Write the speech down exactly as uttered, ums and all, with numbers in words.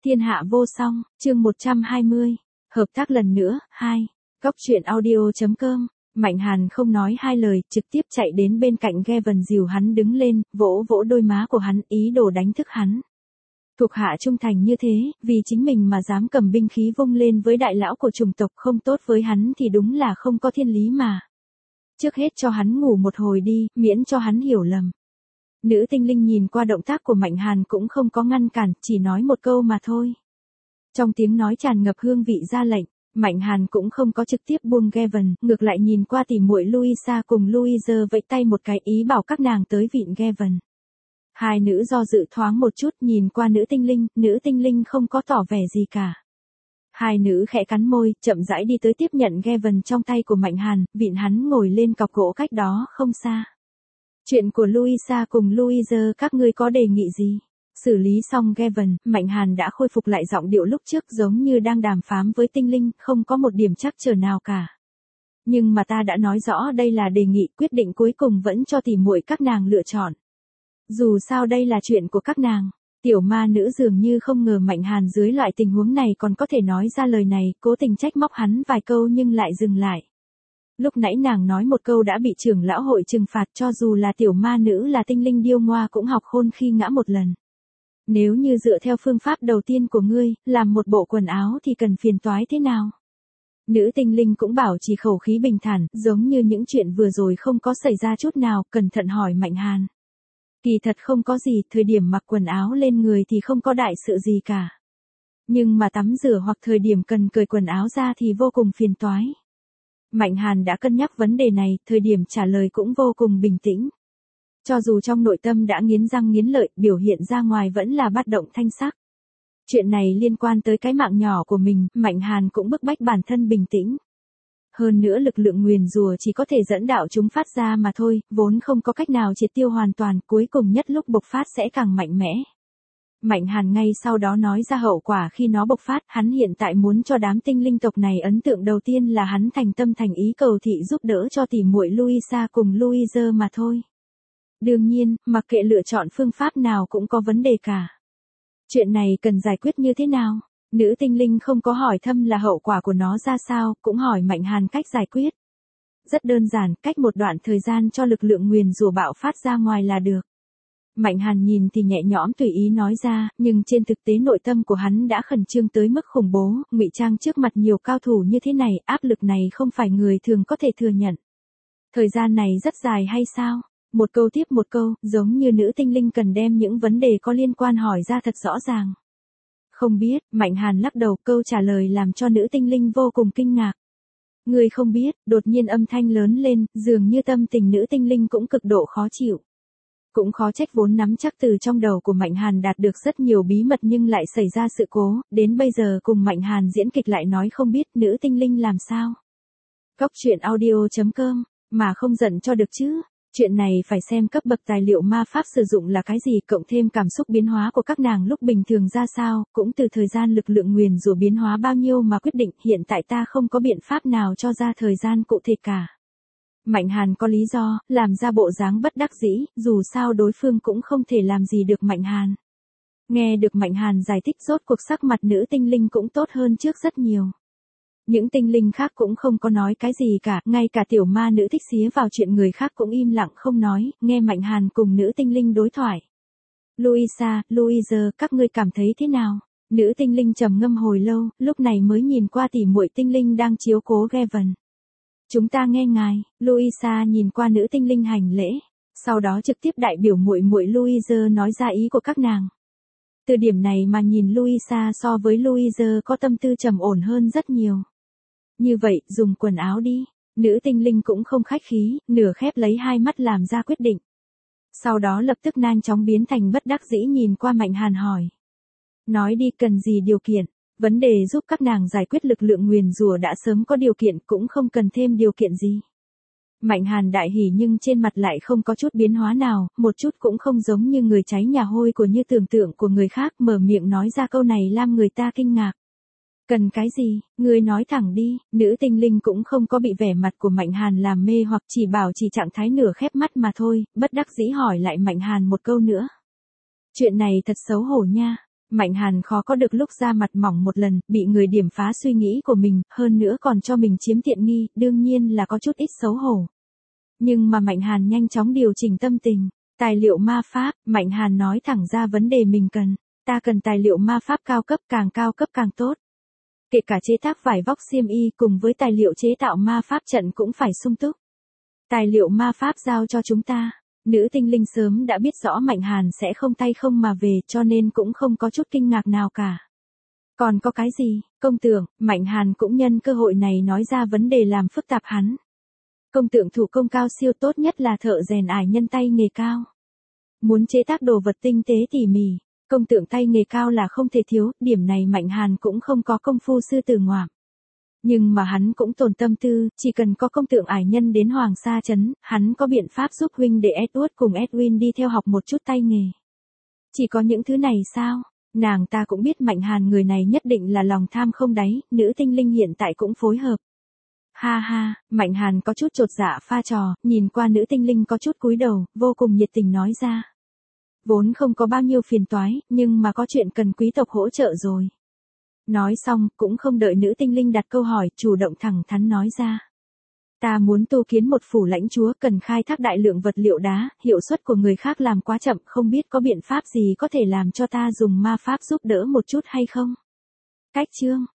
Thiên hạ vô song, chương một trăm hai mươi. Hợp tác lần nữa, hai. Góc truyện audio chấm com. Mạnh Hàn không nói hai lời, trực tiếp chạy đến bên cạnh Gavin dìu hắn đứng lên, vỗ vỗ đôi má của hắn, ý đồ đánh thức hắn. Thuộc hạ trung thành như thế, vì chính mình mà dám cầm binh khí vung lên với đại lão của chủng tộc không tốt với hắn thì đúng là không có thiên lý mà. Trước hết cho hắn ngủ một hồi đi, miễn cho hắn hiểu lầm. Nữ tinh linh nhìn qua động tác của Mạnh Hàn cũng không có ngăn cản, chỉ nói một câu mà thôi. Trong tiếng nói tràn ngập hương vị ra lệnh, Mạnh Hàn cũng không có trực tiếp buông Gavin, ngược lại nhìn qua tỉ muội Louisa cùng Louise vẫy tay một cái ý bảo các nàng tới vịn Gavin. Hai nữ do dự thoáng một chút nhìn qua nữ tinh linh, nữ tinh linh không có tỏ vẻ gì cả. Hai nữ khẽ cắn môi, chậm rãi đi tới tiếp nhận Gavin trong tay của Mạnh Hàn, vịn hắn ngồi lên cọc gỗ cách đó không xa. Chuyện của Louisa cùng Louise các ngươi có đề nghị gì? Xử lý xong Gavin, Mạnh Hàn đã khôi phục lại giọng điệu lúc trước giống như đang đàm phán với tinh linh, không có một điểm trắc trở nào cả. Nhưng mà ta đã nói rõ đây là đề nghị, quyết định cuối cùng vẫn cho tỉ muội các nàng lựa chọn. Dù sao đây là chuyện của các nàng. Tiểu ma nữ dường như không ngờ Mạnh Hàn dưới loại tình huống này còn có thể nói ra lời này, cố tình trách móc hắn vài câu nhưng lại dừng lại. Lúc nãy nàng nói một câu đã bị trưởng lão hội trừng phạt, cho dù là tiểu ma nữ là tinh linh điêu ngoa cũng học khôn khi ngã một lần. Nếu như dựa theo phương pháp đầu tiên của ngươi, làm một bộ quần áo thì cần phiền toái thế nào? Nữ tinh linh cũng bảo trì khẩu khí bình thản, giống như những chuyện vừa rồi không có xảy ra chút nào, cẩn thận hỏi Mạnh Hàn. Kỳ thật không có gì, thời điểm mặc quần áo lên người thì không có đại sự gì cả. Nhưng mà tắm rửa hoặc thời điểm cần cởi quần áo ra thì vô cùng phiền toái. Mạnh Hàn đã cân nhắc vấn đề này, thời điểm trả lời cũng vô cùng bình tĩnh. Cho dù trong nội tâm đã nghiến răng nghiến lợi, biểu hiện ra ngoài vẫn là bất động thanh sắc. Chuyện này liên quan tới cái mạng nhỏ của mình, Mạnh Hàn cũng bức bách bản thân bình tĩnh. Hơn nữa lực lượng nguyền rủa chỉ có thể dẫn đạo chúng phát ra mà thôi, vốn không có cách nào triệt tiêu hoàn toàn, cuối cùng nhất lúc bộc phát sẽ càng mạnh mẽ. Mạnh Hàn ngay sau đó nói ra hậu quả khi nó bộc phát, hắn hiện tại muốn cho đám tinh linh tộc này ấn tượng đầu tiên là hắn thành tâm thành ý cầu thị giúp đỡ cho tỉ muội Louisa cùng Louise mà thôi. Đương nhiên, mặc kệ lựa chọn phương pháp nào cũng có vấn đề cả. Chuyện này cần giải quyết như thế nào? Nữ tinh linh không có hỏi thăm là hậu quả của nó ra sao, cũng hỏi Mạnh Hàn cách giải quyết. Rất đơn giản, cách một đoạn thời gian cho lực lượng nguyền rủa bạo phát ra ngoài là được. Mạnh Hàn nhìn thì nhẹ nhõm tùy ý nói ra, nhưng trên thực tế nội tâm của hắn đã khẩn trương tới mức khủng bố, ngụy trang trước mặt nhiều cao thủ như thế này, áp lực này không phải người thường có thể thừa nhận. Thời gian này rất dài hay sao? Một câu tiếp một câu, giống như nữ tinh linh cần đem những vấn đề có liên quan hỏi ra thật rõ ràng. Không biết, Mạnh Hàn lắc đầu, câu trả lời làm cho nữ tinh linh vô cùng kinh ngạc. Người không biết, đột nhiên âm thanh lớn lên, dường như tâm tình nữ tinh linh cũng cực độ khó chịu. Cũng khó trách vốn nắm chắc từ trong đầu của Mạnh Hàn đạt được rất nhiều bí mật nhưng lại xảy ra sự cố, đến bây giờ cùng Mạnh Hàn diễn kịch lại nói không biết nữ tinh linh làm sao. Góc truyện audio chấm com, mà không giận cho được chứ. Chuyện này phải xem cấp bậc tài liệu ma pháp sử dụng là cái gì, cộng thêm cảm xúc biến hóa của các nàng lúc bình thường ra sao, cũng từ thời gian lực lượng nguyền rủa biến hóa bao nhiêu mà quyết định, hiện tại ta không có biện pháp nào cho ra thời gian cụ thể cả. Mạnh Hàn có lý do, làm ra bộ dáng bất đắc dĩ, dù sao đối phương cũng không thể làm gì được Mạnh Hàn. Nghe được Mạnh Hàn giải thích rốt cuộc sắc mặt nữ tinh linh cũng tốt hơn trước rất nhiều. Những tinh linh khác cũng không có nói cái gì cả, ngay cả tiểu ma nữ thích xía vào chuyện người khác cũng im lặng không nói, nghe Mạnh Hàn cùng nữ tinh linh đối thoại. Louisa, Louise, các ngươi cảm thấy thế nào? Nữ tinh linh trầm ngâm hồi lâu, lúc này mới nhìn qua tỉ muội tinh linh đang chiếu cố Gavin. Chúng ta nghe ngài. Louisa nhìn qua nữ tinh linh hành lễ, sau đó trực tiếp đại biểu muội muội Louise nói ra ý của các nàng. Từ điểm này mà nhìn Louisa so với Louise có tâm tư trầm ổn hơn rất nhiều. Như vậy, dùng quần áo đi. Nữ tinh linh cũng không khách khí, nửa khép lấy hai mắt làm ra quyết định. Sau đó lập tức nhanh chóng biến thành bất đắc dĩ nhìn qua Mạnh Hàn hỏi. Nói đi, cần gì điều kiện? Vấn đề giúp các nàng giải quyết lực lượng nguyền rủa đã sớm có điều kiện, cũng không cần thêm điều kiện gì. Mạnh Hàn đại hỉ nhưng trên mặt lại không có chút biến hóa nào, một chút cũng không giống như người cháy nhà hôi của như tưởng tượng của người khác, mở miệng nói ra câu này làm người ta kinh ngạc. Cần cái gì, ngươi nói thẳng đi. Nữ tinh linh cũng không có bị vẻ mặt của Mạnh Hàn làm mê hoặc, chỉ bảo chỉ trạng thái nửa khép mắt mà thôi, bất đắc dĩ hỏi lại Mạnh Hàn một câu nữa. Chuyện này thật xấu hổ nha. Mạnh Hàn khó có được lúc ra mặt mỏng một lần, bị người điểm phá suy nghĩ của mình, hơn nữa còn cho mình chiếm tiện nghi, đương nhiên là có chút ít xấu hổ. Nhưng mà Mạnh Hàn nhanh chóng điều chỉnh tâm tình. Tài liệu ma pháp, Mạnh Hàn nói thẳng ra vấn đề mình cần. Ta cần tài liệu ma pháp cao cấp, càng cao cấp càng tốt. Kể cả chế tác vải vóc xiêm y cùng với tài liệu chế tạo ma pháp trận cũng phải sung túc. Tài liệu ma pháp giao cho chúng ta. Nữ tinh linh sớm đã biết rõ Mạnh Hàn sẽ không tay không mà về, cho nên cũng không có chút kinh ngạc nào cả. Còn có cái gì, công tượng, Mạnh Hàn cũng nhân cơ hội này nói ra vấn đề làm phức tạp hắn. Công tượng thủ công cao siêu, tốt nhất là thợ rèn ải nhân tay nghề cao. Muốn chế tác đồ vật tinh tế tỉ mỉ, công tượng tay nghề cao là không thể thiếu, điểm này Mạnh Hàn cũng không có công phu sư tử ngoạm. Nhưng mà hắn cũng tồn tâm tư, chỉ cần có công tượng ải nhân đến Hoàng Sa Trấn, hắn có biện pháp giúp huynh đệ Edward cùng Edwin đi theo học một chút tay nghề. Chỉ có những thứ này sao? Nàng ta cũng biết Mạnh Hàn người này nhất định là lòng tham không đáy, nữ tinh linh hiện tại cũng phối hợp. Ha ha, Mạnh Hàn có chút chột dạ pha trò, nhìn qua nữ tinh linh có chút cúi đầu, vô cùng nhiệt tình nói ra. Vốn không có bao nhiêu phiền toái, nhưng mà có chuyện cần quý tộc hỗ trợ rồi. Nói xong, cũng không đợi nữ tinh linh đặt câu hỏi, chủ động thẳng thắn nói ra. Ta muốn tu kiến một phủ lãnh chúa, cần khai thác đại lượng vật liệu đá, hiệu suất của người khác làm quá chậm, không biết có biện pháp gì có thể làm cho ta dùng ma pháp giúp đỡ một chút hay không? Cách chương